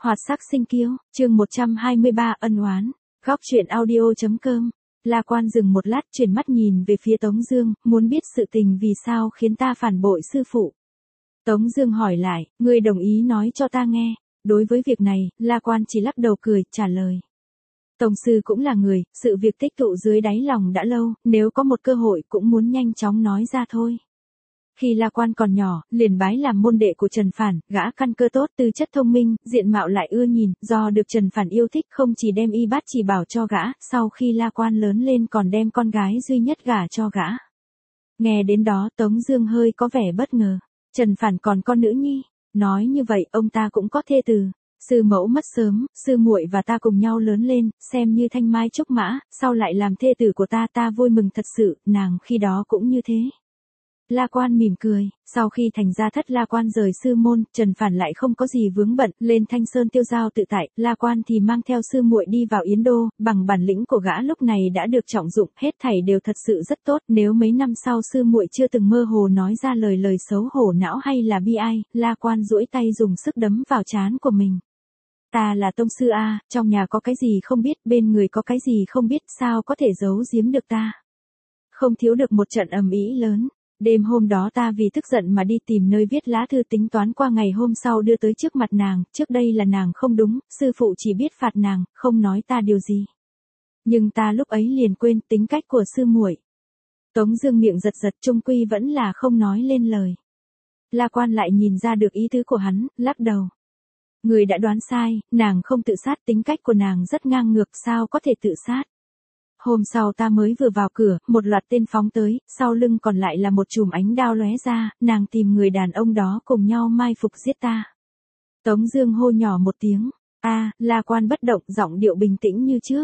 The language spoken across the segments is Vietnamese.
Hoạt sắc sinh kiêu, chương 123 ân oán. Góc truyện audio.com. La Quan dừng một lát, chuyển mắt nhìn về phía Tống Dương, muốn biết sự tình vì sao khiến ta phản bội sư phụ. Tống Dương hỏi lại, ngươi đồng ý nói cho ta nghe. Đối với việc này, La Quan chỉ lắc đầu cười, trả lời. Tổng sư cũng là người, sự việc tích tụ dưới đáy lòng đã lâu, nếu có một cơ hội cũng muốn nhanh chóng nói ra thôi. Khi La Quan còn nhỏ, liền bái làm môn đệ của Trần Phản, gã căn cơ tốt, tư chất thông minh, diện mạo lại ưa nhìn, do được Trần Phản yêu thích không chỉ đem y bát chỉ bảo cho gã, sau khi La Quan lớn lên còn đem con gái duy nhất gả cho gã. Nghe đến đó Tống Dương hơi có vẻ bất ngờ, Trần Phản còn con nữ nhi, nói như vậy ông ta cũng có thê tử. Sư mẫu mất sớm, sư muội và ta cùng nhau lớn lên, xem như thanh mai trúc mã, sau lại làm thê tử của ta, ta vui mừng thật sự, nàng khi đó cũng như thế. La Quan mỉm cười, sau khi thành gia thất La Quan rời sư môn, Trần Phản lại không có gì vướng bận, lên Thanh Sơn tiêu giao tự tại, La Quan thì mang theo sư muội đi vào Yến Đô, bằng bản lĩnh của gã lúc này đã được trọng dụng, hết thảy đều thật sự rất tốt, nếu mấy năm sau sư muội chưa từng mơ hồ nói ra lời xấu hổ não hay là bi ai, La Quan duỗi tay dùng sức đấm vào trán của mình. Ta là tông sư a, trong nhà có cái gì không biết, bên người có cái gì không biết, sao có thể giấu giếm được ta. Không thiếu được một trận ầm ĩ lớn. Đêm hôm đó ta vì tức giận mà đi tìm nơi viết lá thư tính toán qua ngày hôm sau đưa tới trước mặt nàng, trước đây là nàng không đúng, sư phụ chỉ biết phạt nàng, không nói ta điều gì. Nhưng ta lúc ấy liền quên tính cách của sư muội. Tống Dương miệng giật giật, chung quy vẫn là không nói lên lời. La Quan lại nhìn ra được ý tứ của hắn, lắc đầu. Người đã đoán sai, nàng không tự sát, tính cách của nàng rất ngang ngược, sao có thể tự sát. Hôm sau ta mới vừa vào cửa, một loạt tên phóng tới, sau lưng còn lại là một chùm ánh đao lóe ra, nàng tìm người đàn ông đó cùng nhau mai phục giết ta. Tống Dương hô nhỏ một tiếng, La Quan bất động, giọng điệu bình tĩnh như trước.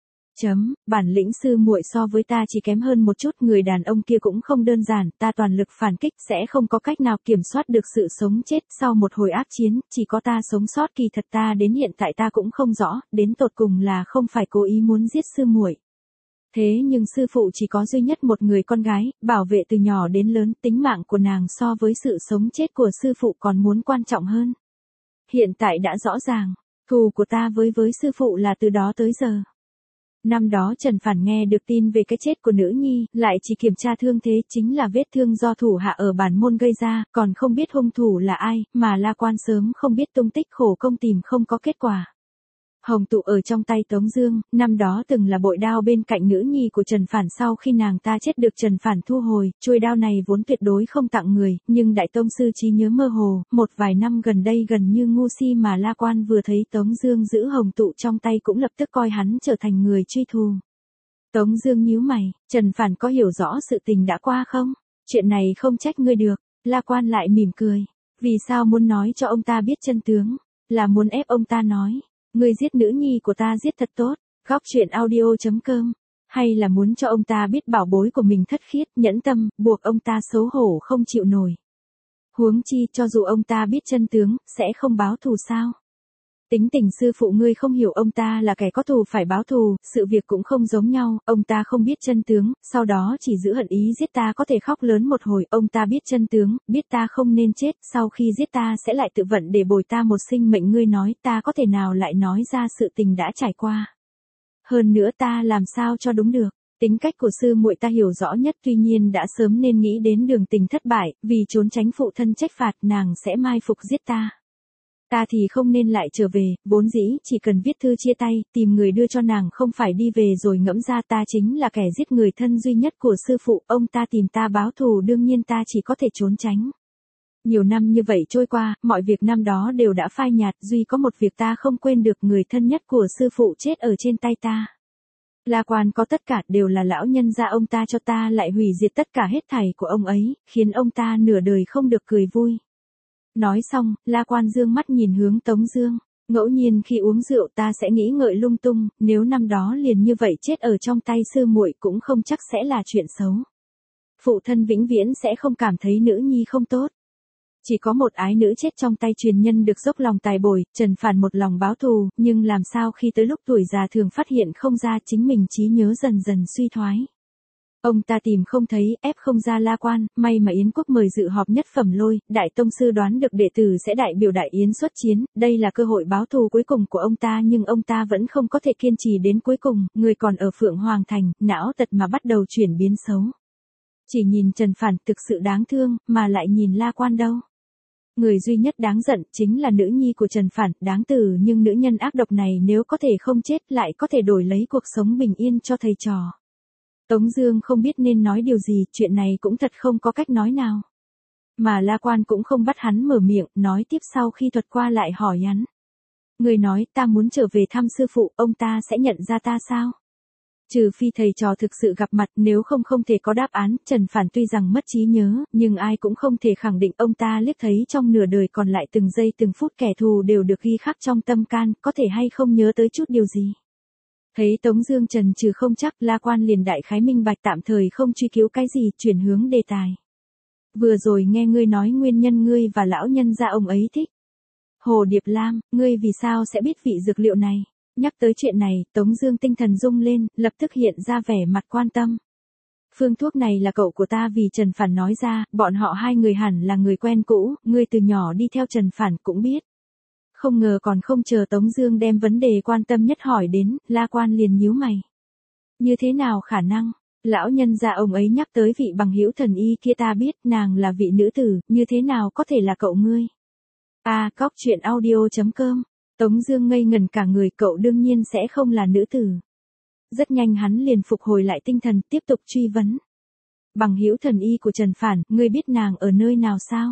Bản lĩnh sư muội so với ta chỉ kém hơn một chút, người đàn ông kia cũng không đơn giản, ta toàn lực phản kích sẽ không có cách nào kiểm soát được sự sống chết, sau một hồi ác chiến, chỉ có ta sống sót, kỳ thật ta đến hiện tại ta cũng không rõ, đến tột cùng là không phải cố ý muốn giết sư muội. Thế nhưng sư phụ chỉ có duy nhất một người con gái, bảo vệ từ nhỏ đến lớn, tính mạng của nàng so với sự sống chết của sư phụ còn muốn quan trọng hơn. Hiện tại đã rõ ràng, thù của ta với sư phụ là từ đó tới giờ. Năm đó Trần Phản nghe được tin về cái chết của nữ nhi, lại chỉ kiểm tra thương thế, chính là vết thương do thủ hạ ở bản môn gây ra, còn không biết hung thủ là ai, mà La Quan sớm không biết tung tích, khổ công tìm không có kết quả. Hồng tụ ở trong tay Tống Dương, năm đó từng là bội đao bên cạnh nữ nhi của Trần Phản, sau khi nàng ta chết được Trần Phản thu hồi, chuôi đao này vốn tuyệt đối không tặng người, nhưng đại tông sư trí nhớ mơ hồ, một vài năm gần đây gần như ngu si mà La Quan vừa thấy Tống Dương giữ hồng tụ trong tay cũng lập tức coi hắn trở thành người truy thù. Tống Dương nhíu mày, Trần Phản có hiểu rõ sự tình đã qua không? Chuyện này không trách ngươi được. La Quan lại mỉm cười, vì sao muốn nói cho ông ta biết chân tướng? Là muốn ép ông ta nói. Ngươi giết nữ nhi của ta giết thật tốt, góc truyện audio.com, hay là muốn cho ông ta biết bảo bối của mình thất khiết, nhẫn tâm, buộc ông ta xấu hổ không chịu nổi. Huống chi, cho dù ông ta biết chân tướng, sẽ không báo thù sao? Tính tình sư phụ ngươi không hiểu, ông ta là kẻ có thù phải báo thù, sự việc cũng không giống nhau, ông ta không biết chân tướng, sau đó chỉ giữ hận ý giết ta, có thể khóc lớn một hồi, ông ta biết chân tướng, biết ta không nên chết, sau khi giết ta sẽ lại tự vận để bồi ta một sinh mệnh, ngươi nói ta có thể nào lại nói ra sự tình đã trải qua. Hơn nữa ta làm sao cho đúng được, tính cách của sư muội ta hiểu rõ nhất, tuy nhiên đã sớm nên nghĩ đến đường tình thất bại, vì trốn tránh phụ thân trách phạt nàng sẽ mai phục giết ta. Ta thì không nên lại trở về, vốn dĩ chỉ cần viết thư chia tay, tìm người đưa cho nàng, không phải đi về rồi ngẫm ra ta chính là kẻ giết người thân duy nhất của sư phụ, ông ta tìm ta báo thù, đương nhiên ta chỉ có thể trốn tránh. Nhiều năm như vậy trôi qua, mọi việc năm đó đều đã phai nhạt, duy có một việc ta không quên được, người thân nhất của sư phụ chết ở trên tay ta. La Quan có tất cả, đều là lão nhân gia ông ta cho, ta lại hủy diệt tất cả hết thảy của ông ấy, khiến ông ta nửa đời không được cười vui. Nói xong, La Quan dương mắt nhìn hướng Tống Dương, ngẫu nhiên khi uống rượu ta sẽ nghĩ ngợi lung tung, nếu năm đó liền như vậy chết ở trong tay sư muội cũng không chắc sẽ là chuyện xấu. Phụ thân vĩnh viễn sẽ không cảm thấy nữ nhi không tốt. Chỉ có một ái nữ chết trong tay truyền nhân được dốc lòng tài bồi, Trần Phản một lòng báo thù, nhưng làm sao khi tới lúc tuổi già thường phát hiện không ra, chính mình trí nhớ dần dần suy thoái. Ông ta tìm không thấy, ép không ra La Quan, may mà Yến Quốc mời dự họp nhất phẩm lôi, đại tông sư đoán được đệ tử sẽ đại biểu đại yến xuất chiến, đây là cơ hội báo thù cuối cùng của ông ta nhưng ông ta vẫn không có thể kiên trì đến cuối cùng, người còn ở Phượng Hoàng Thành, não tật mà bắt đầu chuyển biến xấu. Chỉ nhìn Trần Phản thực sự đáng thương, mà lại nhìn La Quan đâu. Người duy nhất đáng giận chính là nữ nhi của Trần Phản, đáng tử nhưng nữ nhân ác độc này nếu có thể không chết lại có thể đổi lấy cuộc sống bình yên cho thầy trò. Tống Dương không biết nên nói điều gì, chuyện này cũng thật không có cách nói nào. Mà La Quan cũng không bắt hắn mở miệng, nói tiếp sau khi thuật qua lại hỏi hắn. Người nói ta muốn trở về thăm sư phụ, ông ta sẽ nhận ra ta sao? Trừ phi thầy trò thực sự gặp mặt, nếu không không thể có đáp án. Trần Phản tuy rằng mất trí nhớ, nhưng ai cũng không thể khẳng định ông ta liếc thấy trong nửa đời còn lại từng giây từng phút kẻ thù đều được ghi khắc trong tâm can, có thể hay không nhớ tới chút điều gì. Thấy Tống Dương trần trừ không chắc, La Quan liền đại khái minh bạch tạm thời không truy cứu cái gì, chuyển hướng đề tài. Vừa rồi nghe ngươi nói nguyên nhân ngươi và lão nhân gia ông ấy thích Hồ Điệp Lam, ngươi vì sao sẽ biết vị dược liệu này? Nhắc tới chuyện này, Tống Dương tinh thần rung lên, lập tức hiện ra vẻ mặt quan tâm. Phương thuốc này là cậu của ta, vì Trần Phản nói ra, bọn họ hai người hẳn là người quen cũ, ngươi từ nhỏ đi theo Trần Phản cũng biết. Không ngờ còn không chờ Tống Dương đem vấn đề quan tâm nhất hỏi đến, La Quan liền nhíu mày. Như thế nào khả năng? Lão nhân gia ông ấy nhắc tới vị bằng hữu thần y kia, ta biết nàng là vị nữ tử, như thế nào có thể là cậu ngươi? Cóc.audio.com. Tống Dương ngây ngẩn cả người, cậu đương nhiên sẽ không là nữ tử. Rất nhanh hắn liền phục hồi lại tinh thần, tiếp tục truy vấn. Bằng hữu thần y của Trần Phản, ngươi biết nàng ở nơi nào sao?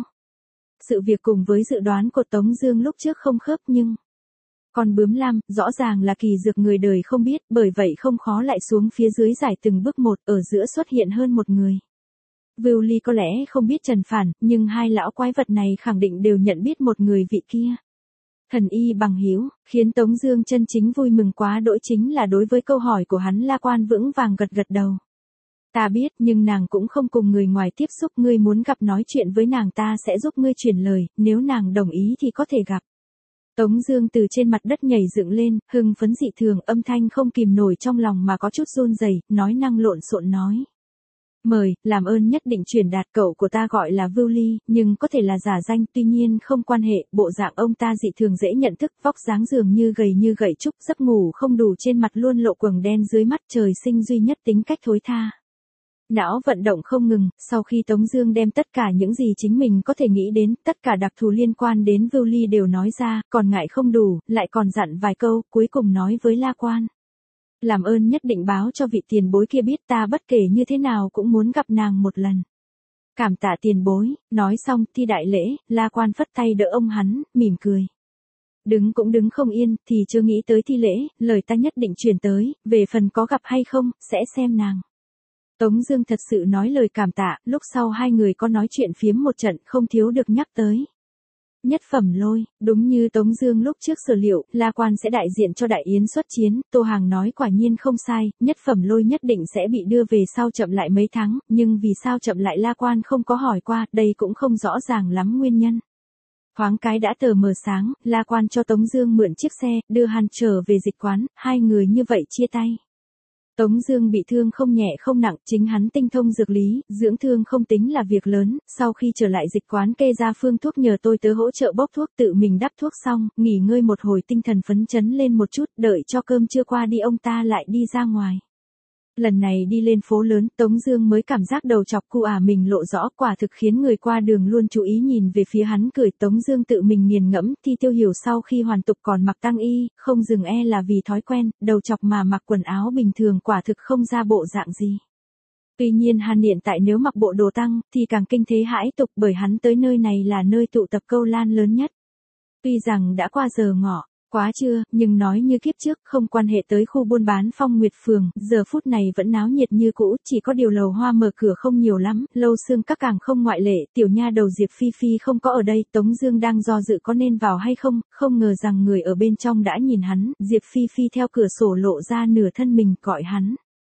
Sự việc cùng với dự đoán của Tống Dương lúc trước không khớp nhưng con bướm lam, rõ ràng là kỳ dược người đời không biết, bởi vậy không khó lại xuống phía dưới giải từng bước một, ở giữa xuất hiện hơn một người. Vưu Ly có lẽ không biết Trần Phản, nhưng hai lão quái vật này khẳng định đều nhận biết một người vị kia. Thần y bằng hữu, khiến Tống Dương chân chính vui mừng quá đỗi chính là đối với câu hỏi của hắn, La Quan vững vàng gật gật đầu. Ta biết, nhưng nàng cũng không cùng người ngoài tiếp xúc, ngươi muốn gặp nói chuyện với nàng ta sẽ giúp ngươi chuyển lời, nếu nàng đồng ý thì có thể gặp. Tống Dương từ trên mặt đất nhảy dựng lên, hưng phấn dị thường, âm thanh không kìm nổi trong lòng mà có chút run rẩy, nói năng lộn xộn nói. Mời, làm ơn nhất định truyền đạt, cậu của ta gọi là Vưu Ly, nhưng có thể là giả danh, tuy nhiên không quan hệ, bộ dạng ông ta dị thường dễ nhận thức, vóc dáng dường như gầy trúc, giấc ngủ không đủ, trên mặt luôn lộ quầng đen dưới mắt, trời sinh duy nhất tính cách thối tha. Não vận động không ngừng, sau khi Tống Dương đem tất cả những gì chính mình có thể nghĩ đến, tất cả đặc thù liên quan đến Vưu Ly đều nói ra, còn ngại không đủ, lại còn dặn vài câu, cuối cùng nói với La Quan. Làm ơn nhất định báo cho vị tiền bối kia biết, ta bất kể như thế nào cũng muốn gặp nàng một lần. Cảm tạ tiền bối. Nói xong, thi đại lễ, La Quan phất tay đỡ ông hắn, mỉm cười. Đứng cũng đứng không yên, thì chưa nghĩ tới thi lễ, lời ta nhất định truyền tới, về phần có gặp hay không, sẽ xem nàng. Tống Dương thật sự nói lời cảm tạ, lúc sau hai người có nói chuyện phiếm một trận, không thiếu được nhắc tới. Nhất phẩm lôi, đúng như Tống Dương lúc trước sở liệu, La Quan sẽ đại diện cho đại yến xuất chiến, Tô Hàng nói quả nhiên không sai, nhất phẩm lôi nhất định sẽ bị đưa về sau chậm lại mấy tháng, nhưng vì sao chậm lại La Quan không có hỏi qua, đây cũng không rõ ràng lắm nguyên nhân. Thoáng cái đã tờ mờ sáng, La Quan cho Tống Dương mượn chiếc xe, đưa hắn trở về dịch quán, hai người như vậy chia tay. Tống Dương bị thương không nhẹ không nặng, chính hắn tinh thông dược lý, dưỡng thương không tính là việc lớn, sau khi trở lại dịch quán kê ra phương thuốc nhờ tôi tớ hỗ trợ bốc thuốc, tự mình đắp thuốc xong, nghỉ ngơi một hồi tinh thần phấn chấn lên một chút, đợi cho cơm trưa qua đi ông ta lại đi ra ngoài. Lần này đi lên phố lớn, Tống Dương mới cảm giác đầu chọc cu mình lộ rõ, quả thực khiến người qua đường luôn chú ý nhìn về phía hắn cười. Tống Dương tự mình nghiền ngẫm, Thi Tiêu Hiểu sau khi hoàn tục còn mặc tang y, không dừng là vì thói quen, đầu chọc mà mặc quần áo bình thường quả thực không ra bộ dạng gì. Tuy nhiên hắn hiện tại nếu mặc bộ đồ tăng, thì càng kinh thế hãi tục, bởi hắn tới nơi này là nơi tụ tập câu lan lớn nhất. Tuy rằng đã qua giờ ngọ, quá trưa, nhưng nói như kiếp trước, không quan hệ tới khu buôn bán Phong Nguyệt Phường, giờ phút này vẫn náo nhiệt như cũ, chỉ có điều lầu hoa mở cửa không nhiều lắm, lâu xương các càng không ngoại lệ, tiểu nha đầu Diệp Phi Phi không có ở đây, Tống Dương đang do dự có nên vào hay không, không ngờ rằng người ở bên trong đã nhìn hắn, Diệp Phi Phi theo cửa sổ lộ ra nửa thân mình, gọi hắn.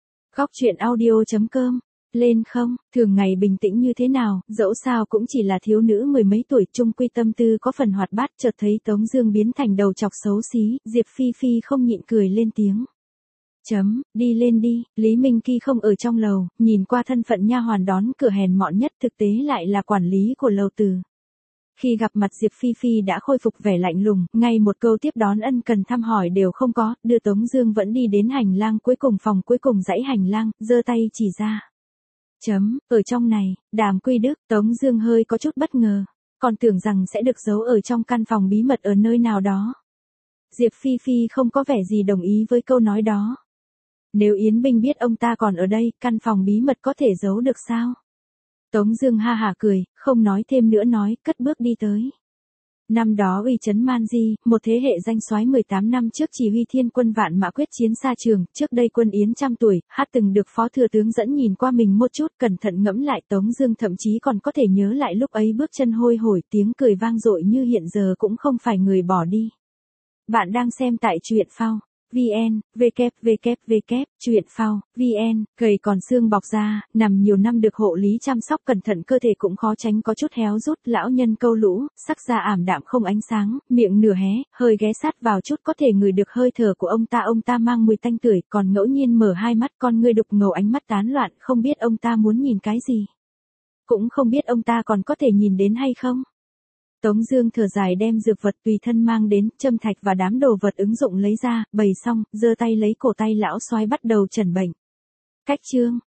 Cóc.audio.com. Lên không, thường ngày bình tĩnh như thế nào, dẫu sao cũng chỉ là thiếu nữ mười mấy tuổi, chung quy tâm tư có phần hoạt bát, chợt thấy Tống Dương biến thành đầu chọc xấu xí, Diệp Phi Phi không nhịn cười lên tiếng. Đi lên đi, Lý Minh Kỳ không ở trong lầu, nhìn qua thân phận nha hoàn đón cửa hèn mọn nhất thực tế lại là quản lý của lầu từ. Khi gặp mặt Diệp Phi Phi đã khôi phục vẻ lạnh lùng, ngay một câu tiếp đón ân cần thăm hỏi đều không có, đưa Tống Dương vẫn đi đến hành lang cuối cùng phòng cuối cùng dãy hành lang, giơ tay chỉ ra. Ở trong này, Đàm Quy Đức, Tống Dương hơi có chút bất ngờ, còn tưởng rằng sẽ được giấu ở trong căn phòng bí mật ở nơi nào đó. Diệp Phi Phi không có vẻ gì đồng ý với câu nói đó. Nếu Yến Binh biết ông ta còn ở đây, căn phòng bí mật có thể giấu được sao? Tống Dương ha hả cười, không nói thêm nữa nói, cất bước đi tới. Năm đó uy chấn Man Di, một thế hệ danh soái 18 năm trước chỉ huy thiên quân vạn mã quyết chiến xa trường, trước đây quân Yến trăm tuổi, hát từng được phó thừa tướng dẫn nhìn qua mình một chút, cẩn thận ngẫm lại Tống Dương thậm chí còn có thể nhớ lại lúc ấy bước chân hôi hổi, tiếng cười vang dội như hiện giờ cũng không phải người bỏ đi. Bạn đang xem tại truyện phao VN, truyện phao VN, gầy còn xương bọc da, nằm nhiều năm được hộ lý chăm sóc cẩn thận cơ thể cũng khó tránh có chút héo rút, lão nhân câu lũ, sắc da ảm đạm không ánh sáng, miệng nửa hé, hơi ghé sát vào chút có thể ngửi được hơi thở của ông ta mang mùi tanh tưởi, còn ngẫu nhiên mở hai mắt con ngươi đục ngầu ánh mắt tán loạn, không biết ông ta muốn nhìn cái gì. Cũng không biết ông ta còn có thể nhìn đến hay không. Tống Dương thở dài đem dược vật tùy thân mang đến, châm thạch và đám đồ vật ứng dụng lấy ra, bày xong, giơ tay lấy cổ tay lão soái bắt đầu chẩn bệnh. Cách chương,